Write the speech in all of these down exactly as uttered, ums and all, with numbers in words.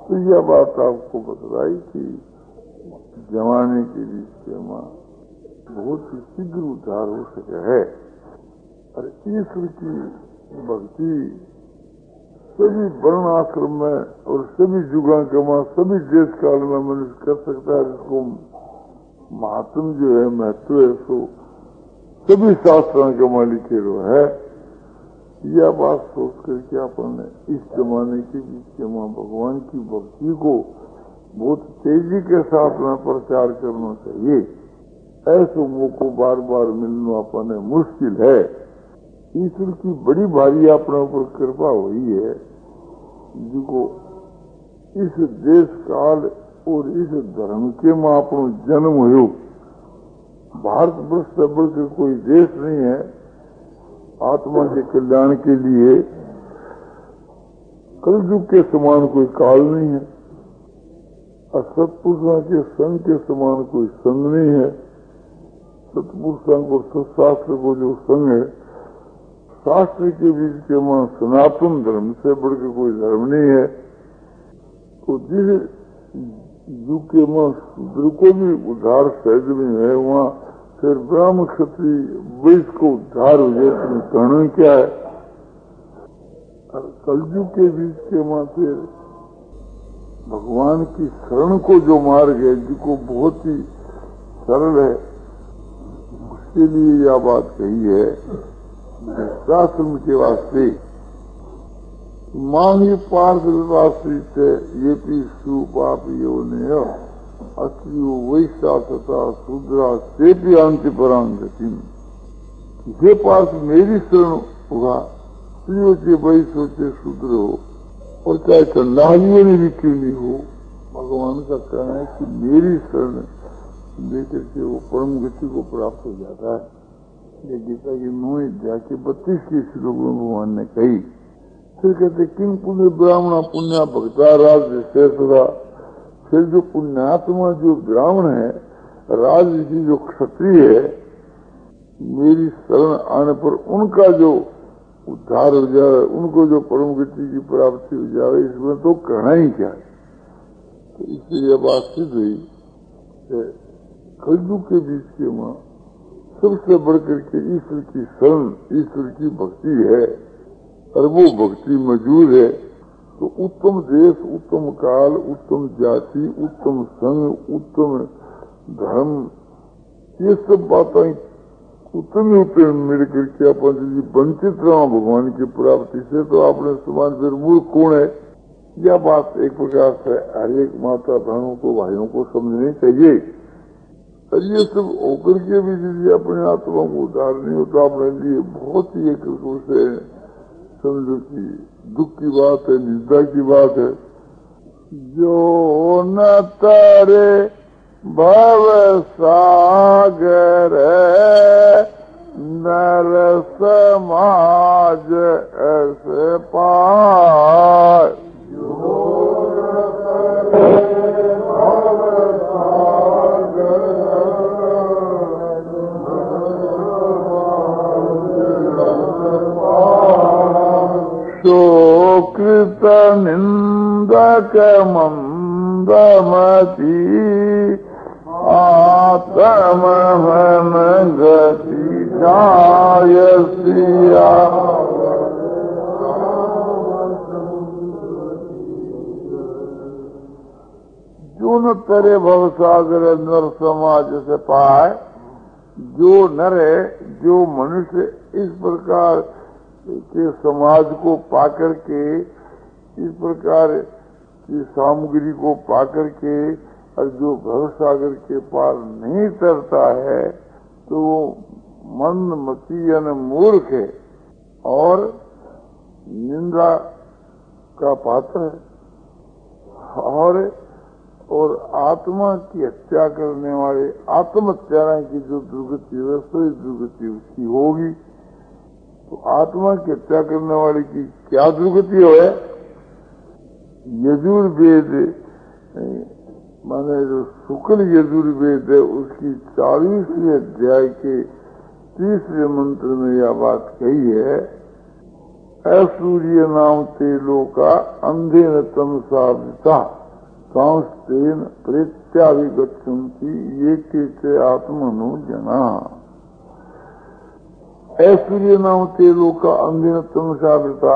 तो यह बात आपको बतलाई कि जमाने के बीच में बहुत ही शीघ्र उद्धार हो सके है। और ईश्वर की भक्ति सभी वर्ण आश्रम में और सभी युगांक में सभी देश काल में मनुष्य कर सकता है। जिसको महात्म जो है, महत्व है, सो सभी शास्त्रों के मालिक है। यह बात सोच करके अपन इस जमाने के बीच में भगवान की भक्ति को बहुत तेजी के साथ में प्रचार करना चाहिए। ऐसे मौको बार बार मिलना अपने मुश्किल है। ईश्वर की बड़ी भारी अपने ऊपर कृपा हुई है, जिसको इस देश काल और इस धर्म के में अपनो जन्म हो। भारत वर्ष से बढ़कर कोई देश नहीं है आत्मा के कल्याण के लिए। कलयुग के समान कोई काल नहीं है और सत्पुरुषों के संग के समान कोई संग नहीं है। सत्पुरुषों को सत्शास्त्र को जो संग है, शास्त्र के बीच के मां सनातन धर्म से बढ़कर कोई धर्म नहीं है। तो जिस युग के मां शूद्र को भी उद्धार सहज में है, वहाँ फिर ब्राह्मण क्षत्रिय वैश्य को उद्धार हो जाए तो कहना क्या है। और कलयुग के बीच के मां फिर भगवान की शरण को जो मार्ग है, जिसको बहुत ही सरल है, उसके लिए यह बात कही है शास्त्र के वास्ते। मांगी पार्थ राष्ट्रीय ये भी सुपाप योने अस्त्रियो वैश्या तथा शूद्रा से भी अंत परांगति। ये पार्थ मेरी शरण होगा, स्त्रियों से वैश्य से शूद्र हो और चाहे चंडालियों ने भी क्यों नहीं हो। भगवान का कहना है कि मेरी शरण लेकर के वो परम गति को प्राप्त हो जाता है। ये गीता की नौ अध्याय के बत्तीस के श्लोक में भगवान ने कही। फिर कहते किंग पुण्य ब्राह्मण पुण्य भक्ता राज शेषरा। फिर जो पुण्यात्मा जो ब्राह्मण है, राज ऋषि जो क्षत्रिय है, मेरी शरण आने पर उनका जो उद्धार हो जाए, उनको जो परम गति की प्राप्ति हो जाए, इसमें तो कहना ही क्या है। तो इसलिए यह बात सिद्ध हुई कलयुग के बीच के मां सबसे बढ़कर के ईश्वर की शरण, ईश्वर की भक्ति है और वो भक्ति मौजूद है। तो उत्तम देश, उत्तम काल, उत्तम जाति, उत्तम संघ, उत्तम धर्म, ये सब बातें उत्तम उत्तम मिल करके अपन यदि वंचित रहा भगवान की प्राप्ति से, तो आपने समान फिर मूर्ख कौन है। यह बात एक प्रकार से हर एक माता बहनों को, भाइयों को समझनी चाहिए। और ये सब होकर के भी यदि अपने आत्मा को उद्धार नहीं होता, अपने लिए बहुत ही एक से समझो कि दुख की बात है, निंदा की बात है। जो न तारे भव सागर नर समाज ऐसे पार। तो कृत निंदक मंदमती आत्म मन गति जायसिया। जो न तेरे भवसागर नर समाज से पाए, जो नर है, जो मनुष्य इस प्रकार के समाज को पाकर के, इस प्रकार की सामग्री को पाकर के, और जो भवसागर के पार नहीं तरता है, तो वो मंदमती यानी मूर्ख है और निंदा का पात्र है। और और आत्मा की हत्या करने वाले, आत्महत्या की जो दुर्गति है, वही दुर्गति उसकी होगी। तो आत्मा की हत्या करने वाले की क्या दुर्गति हो है। यजुर्वेद माने जो शुक्ल यजुर्वेद है, उसकी चालीसवें अध्याय के तीसरे मंत्र में यह बात कही है, असूर्य नाम तेलो का अंधे न तम साधिता। सांस्तेन प्रेत्याभिगच्छन्ति ये के आत्मनो जना। ऐश्वर्य नाम ते लोग का अंधिन तमसावृता,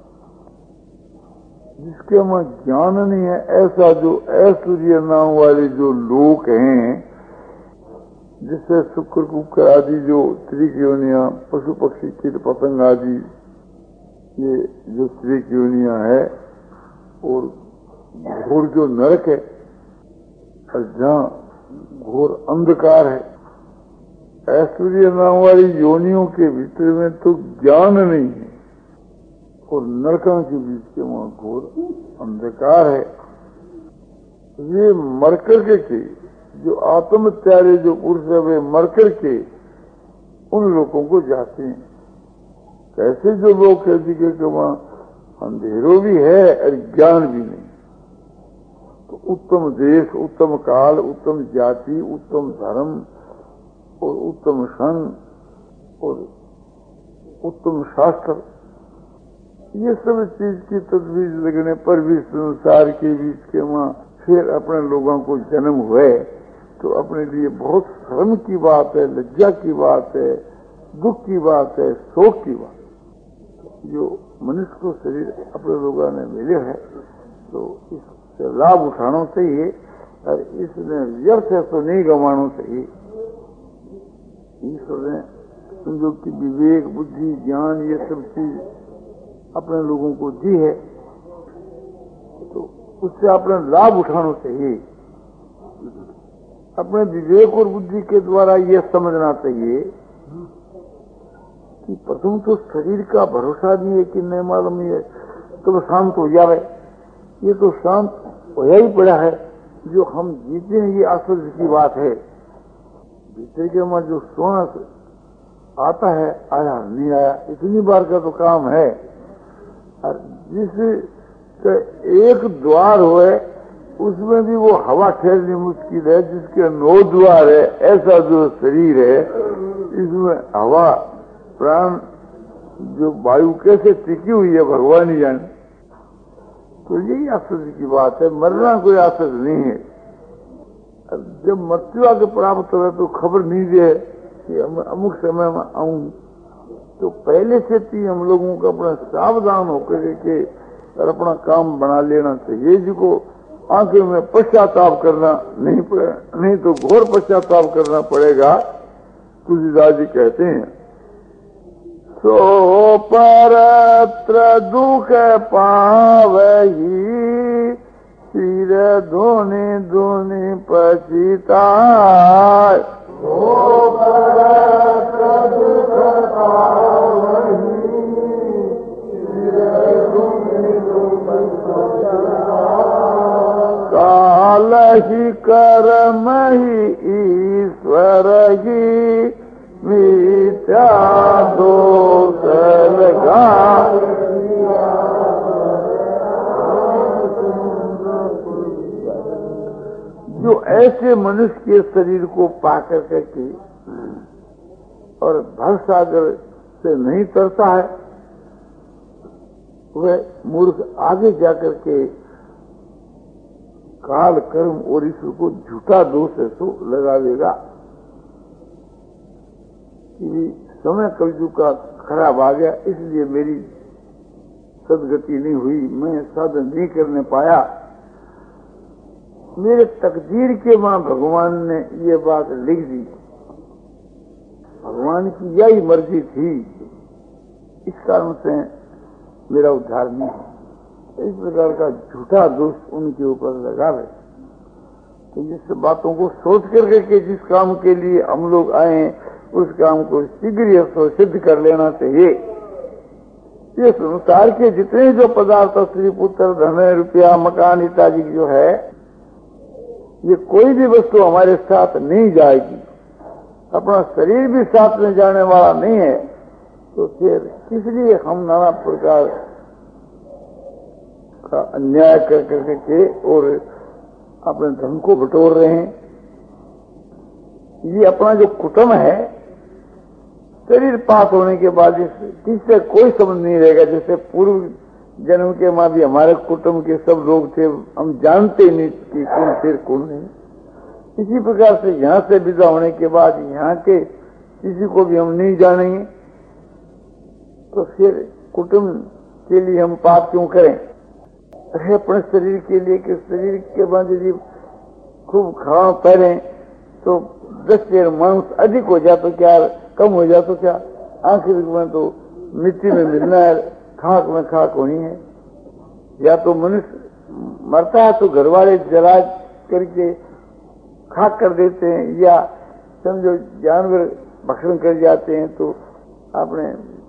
जिसके हमें ज्ञान नहीं है, ऐसा जो ऐश्वर्य नाम वाले जो लोग हैं, जिससे शुक्र कुकर आदि जो त्रिक योनियां, पशु पक्षी कीट पतंग आदि ये जो त्रिक योनियां है, और घोर जो नरक है, और जहाँ घोर अंधकार है, ऐश्वर्य नाम वाली योनियों के भीतर में तो ज्ञान नहीं है, और नरकों के बीच के वहां घोर अंधकार है। ये मर करके के जो आत्म त्यारे जो पुरुष है, वे मर करके उन लोगों को जाते हैं। कैसे जो लोग कहते कि वहां अंधेरों भी है और ज्ञान भी नहीं, तो उत्तम देश, उत्तम काल, उत्तम जाति, उत्तम धर्म और उत्तम संघ और उत्तम शास्त्र, ये सब चीज की तजवीज लगने पर भी संसार के बीच के वहां फिर अपने लोगों को जन्म हुए, तो अपने लिए बहुत शर्म की बात है, लज्जा की बात है, दुख की बात है, शोक की बात है। जो मनुष्य को शरीर अपने लोगों ने मिले है, तो इससे लाभ उठाना चाहिए, और इसमें व्यर्थ है तो नहीं गंवाना चाहिए। ईश्वर ने जो कि विवेक, बुद्धि, ज्ञान, ये सब चीज अपने लोगों को दी है, तो उससे अपना लाभ उठाना चाहिए। अपने विवेक और बुद्धि के द्वारा ये समझना चाहिए कि प्रथम तो शरीर का भरोसा नहीं है कि नहीं मालूम है तो शांत हो जाए। ये तो शांत होया ही पड़ा है, जो हम जीते हैं ये आश्चर्य की बात है। भीतर के में जो सोना आता है, आया नहीं आया, इतनी बार का तो काम है। और जिस एक द्वार हुए उसमें भी वो हवा ठहरनी मुश्किल है, जिसके नौ द्वार है, ऐसा जो शरीर है इसमें हवा प्राण जो वायु कैसे टिकी हुई है भगवान ही जाने। तो यही आश्चर्य की बात है, मरना कोई आश्चर्य नहीं है। जब मृत्यु आगे प्राप्त हो तो खबर नहीं दे कि अमुक समय में आऊं, तो पहले से ही हम लोगों को अपना सावधान होकर के और अपना काम बना लेना चाहिए, जिसको आंखों में पश्चाताप करना नहीं पड़े, नहीं तो घोर पश्चाताप करना पड़ेगा। तुलसीदास जी कहते हैं, सो परत्र दुख पावही, सिर धोने धोने पछिता। सो परत्र दुख पावही, सिर धोने धोने पछिता। काल ही कर्म ही ईश्वर ही, मिथ्या दोष लगा। जो ऐसे मनुष्य के शरीर को पाकर करके और भवसागर से नहीं तरता है, वह मूर्ख आगे जाकर के काल, कर्म और ईश्वर को झूठा दोष है सो लगा देगा कि समय कलयुग का खराब आ गया, इसलिए मेरी सदगति नहीं हुई, मैं साधन नहीं करने पाया। मेरे तकदीर के मां भगवान ने ये बात लिख दी, भगवान की यही मर्जी थी, इस कारण से मेरा उद्धार नहीं है। इस प्रकार का झूठा दोष उनके ऊपर लगावे। तो जिस बातों को सोच कर के जिस काम के लिए हम लोग आए, उस काम को शीघ्र सिद्ध कर लेना चाहिए। ये संसार के जितने जो पदार्थ, स्त्री पुत्र, धन, रुपया, मकान इत्यादि जो है, ये कोई भी वस्तु हमारे साथ नहीं जाएगी। अपना शरीर भी साथ में जाने वाला नहीं है, तो फिर किस लिए हम नाना प्रकार का अन्याय कर करके के और अपने धन को बटोर रहे हैं। ये अपना जो कुटुंब है, शरीर पास होने के बाद किससे कोई संबंध नहीं रहेगा। जैसे पूर्व जन्म के माँ भी हमारे कुटुंब के सब लोग थे, हम जानते नहीं कि कौन थे कौन नहीं। इसी प्रकार से यहाँ से विदा होने के बाद यहाँ के किसी को भी हम नहीं जानेंगे, तो फिर कुटुंब के लिए हम पाप क्यों करें? अरे अपने शरीर के लिए कि शरीर के बाद यदि खूब खाओ पहने तो दस शेर मांस अधिक हो जाए तो क्या, कम हो जाए तो क्या, आखिर में तो मिट्टी में मिलना है, खाक में खाक होनी है। या तो मनुष्य मरता है तो घर वाले जला करके खाक कर देते हैं, या समझो जानवर भक्षण कर जाते हैं तो आपने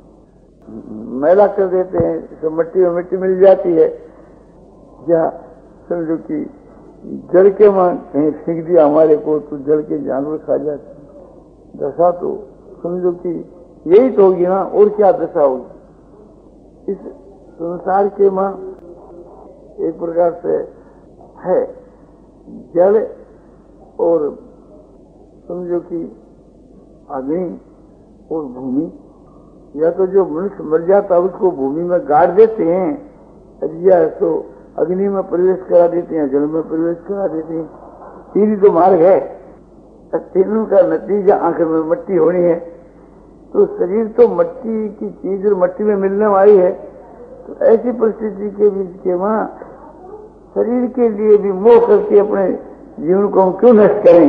मैला कर देते हैं, तो मिट्टी में मिट्टी मिल जाती है। या समझो कि जल के मां कहीं फेंक दिया हमारे को तो जल के जानवर खा जाते हैं। दशा तो समझो कि यही तो होगी ना, और क्या दशा होगी। इस संसार के मां एक प्रकार से है जल और समझो कि अग्नि और भूमि। या तो जो मनुष्य मर जाता है उसको भूमि में गाड़ देते हैं, या तो अग्नि में प्रवेश करा देते हैं, जल में प्रवेश करा देते हैं। तीन तो मार्ग है, तीनों का नतीजा आखिर में मट्टी होनी है। तो शरीर तो मट्टी की चीज और मट्टी में मिलने वाली है। तो ऐसी परिस्थिति के बीच के वहां शरीर के लिए भी मोह करके अपने जीवन को हम क्यों नष्ट करें?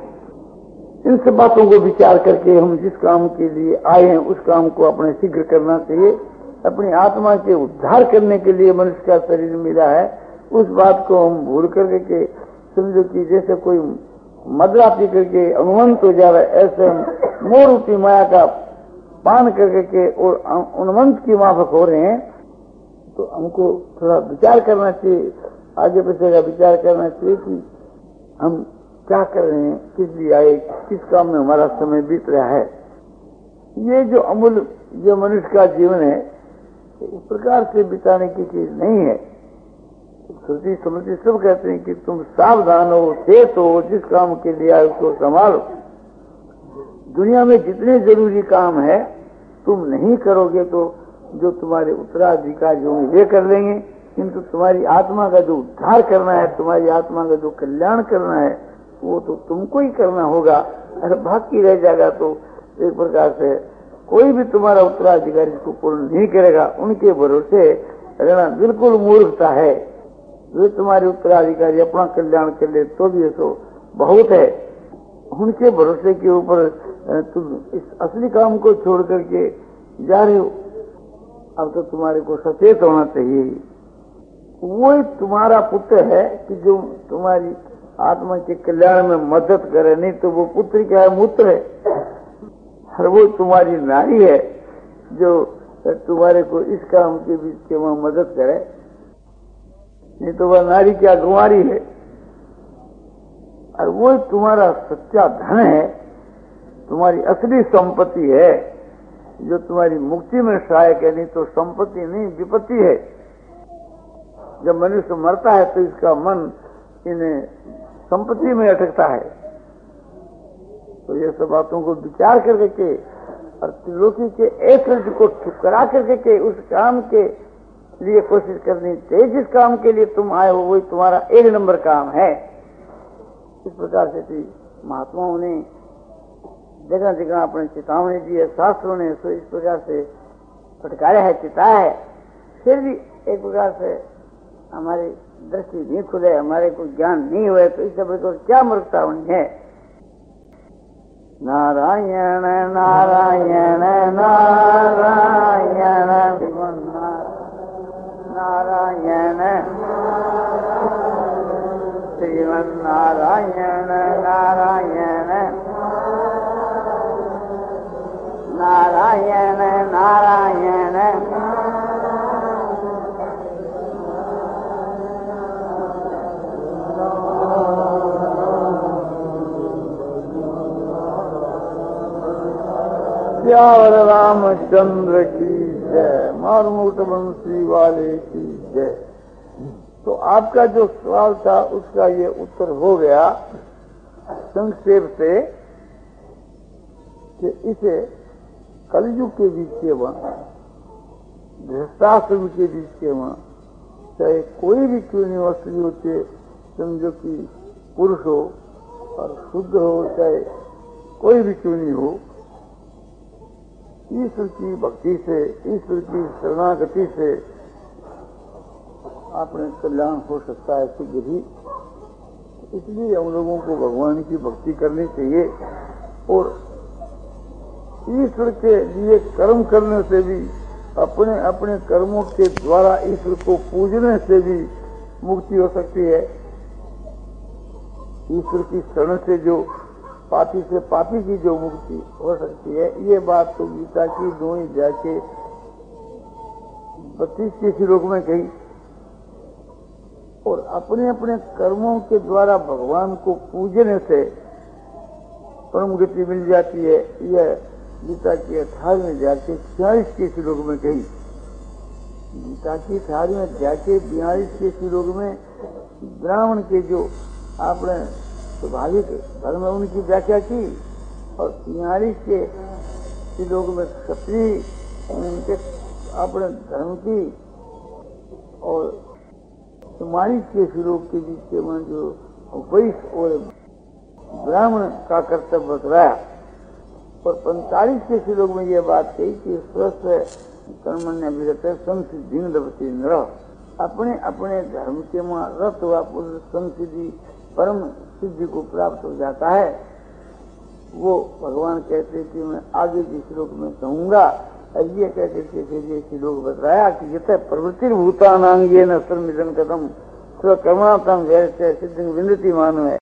इन सब बातों को विचार करके हम जिस काम के लिए आए हैं उस काम को अपने शीघ्र करना चाहिए। अपनी आत्मा के उद्धार करने के लिए मनुष्य का शरीर मिला है, उस बात को हम भूल करके के समझो कि जैसे कोई मदरा पी करके अनुमंत हो जा रहा है, ऐसे हम मोह रूपी माया का पान करके के और अनुमंत की माफक हो रहे हैं। तो हमको थोड़ा विचार करना चाहिए, आगे पीछे का विचार करना चाहिए कि हम क्या कर रहे हैं, किस लिए आए, किस काम में हमारा समय बीत रहा है। ये जो अमूल्य जो मनुष्य का जीवन है इस प्रकार से बिताने की चीज नहीं है। श्रुति स्मृति सब कहते हैं कि तुम सावधान हो, चेत हो, जिस काम के लिए आए उसको संभालो। दुनिया में जितने जरूरी काम है तुम नहीं करोगे तो जो तुम्हारे उत्तराधिकारी होंगे वे कर लेंगे, किंतु तुम्हारी आत्मा का जो उद्धार करना है, तुम्हारी आत्मा का जो कल्याण करना है वो तो तुमको ही करना होगा। अगर बाकी रह जाएगा तो एक प्रकार से कोई भी तुम्हारा उत्तराधिकारी इसको पूर्ण नहीं करेगा। उनके भरोसे रहना बिल्कुल मूर्खता है। वे तुम्हारे उत्तराधिकारी अपना कल्याण कर ले तो भी ऐसा बहुत है। उनके भरोसे के ऊपर तुम इस असली काम को छोड़ करके जा रहे हो। अब तो तुम्हारे को सचेत होना चाहिए। वो तुम्हारा पुत्र है कि जो तुम्हारी आत्मा के कल्याण में मदद करे, नहीं तो वो पुत्र क्या है, मूत्र है। और वो तुम्हारी नारी है जो तुम्हारे को इस काम के बीच के वहां मदद करे, नहीं तो वह नारी क्या कुंवारी है। और वो तुम्हारा सच्चा धन है, तुम्हारी असली संपत्ति है जो तुम्हारी मुक्ति में सहायक है। नहीं तो संपत्ति नहीं विपत्ति है। जब मनुष्य मरता है तो इसका मन इन संपत्ति में अटकता है। तो ये सब बातों को विचार करके के और त्रिलोकी के ऐश्वर्य को ठुकरा करके के उस काम के लिए कोशिश करनी चाहिए जिस काम के लिए तुम आए हो, वही तुम्हारा एक नंबर काम है। इस प्रकार से महात्माओं ने जगह जगह अपने चेतावनी दी है, शास्त्रों ने तो इस प्रकार से फटकारा है, चिताया है। फिर भी एक प्रकार से हमारी दृष्टि नहीं खुले, हमारे को ज्ञान नहीं हुए, तो इस सब को क्या मूर्खता होनी है। नारायण नारायण नारायण नारायण श्रीमन नारायण नारायण नारायण नारायण प्यार रामचंद्र की जय, मारमूट बंसी वाले की जय। तो आपका जो सवाल था उसका ये उत्तर हो गया संक्षेप से कि इसे कलयुग के बीच से गृहस्थाश्रम के बीच के वहाँ चाहे कोई भी क्यों नहीं हो, स्त्री होते समझो कि पुरुष हो और शुद्ध हो, चाहे कोई भी क्यों नहीं हो, ईश्वर की भक्ति से, ईश्वर की शरणागति से अपने कल्याण हो सकता है शीघ्र ही। इसलिए हम लोगों को भगवान की भक्ति करनी चाहिए और ईश्वर के लिए कर्म करने से भी, अपने अपने कर्मों के द्वारा ईश्वर को पूजने से भी मुक्ति हो सकती है। ईश्वर की शरण से जो पापी से पापी की जो मुक्ति हो सकती है, ये बात तो गीता की दो ही जाके बत्तीस के श्लोक में कही। और अपने अपने कर्मों के द्वारा भगवान को पूजने से परम गति मिल जाती है। यह गीता की अठारहवें जाके छियालीस के श्लोक में कही। गीता की अठारहवें जाके बयालीस के श्लोक में ब्राह्मण के जो आपने स्वाभाविक धर्म में उनकी व्याख्या की, और तियालीस के श्लोक में क्षत्रिय उनके अपने धर्म की, और चौवालीस के श्लोक के बीच में जो वैश्य और ब्राह्मण का कर्तव्य बतलाया, और पैंतालीस के श्लोक में यह बात कही कि स्वस्थ कर्मण्य विरत संसिद्धि लभते नरः। अपने अपने धर्म के मां रत हुआ पुरुष संसिद्धि परम सिद्धि को प्राप्त हो जाता है। वो भगवान कहते कि मैं आगे के श्लोक में कहूंगा, ये कहते थे फिर ये श्लोक बताया कि यत प्रवृत्ति भूतानांगेन सर्वमिदं कथम स्वकर्मार्थं वैरस्य सिद्धिं विन्दति मानव है।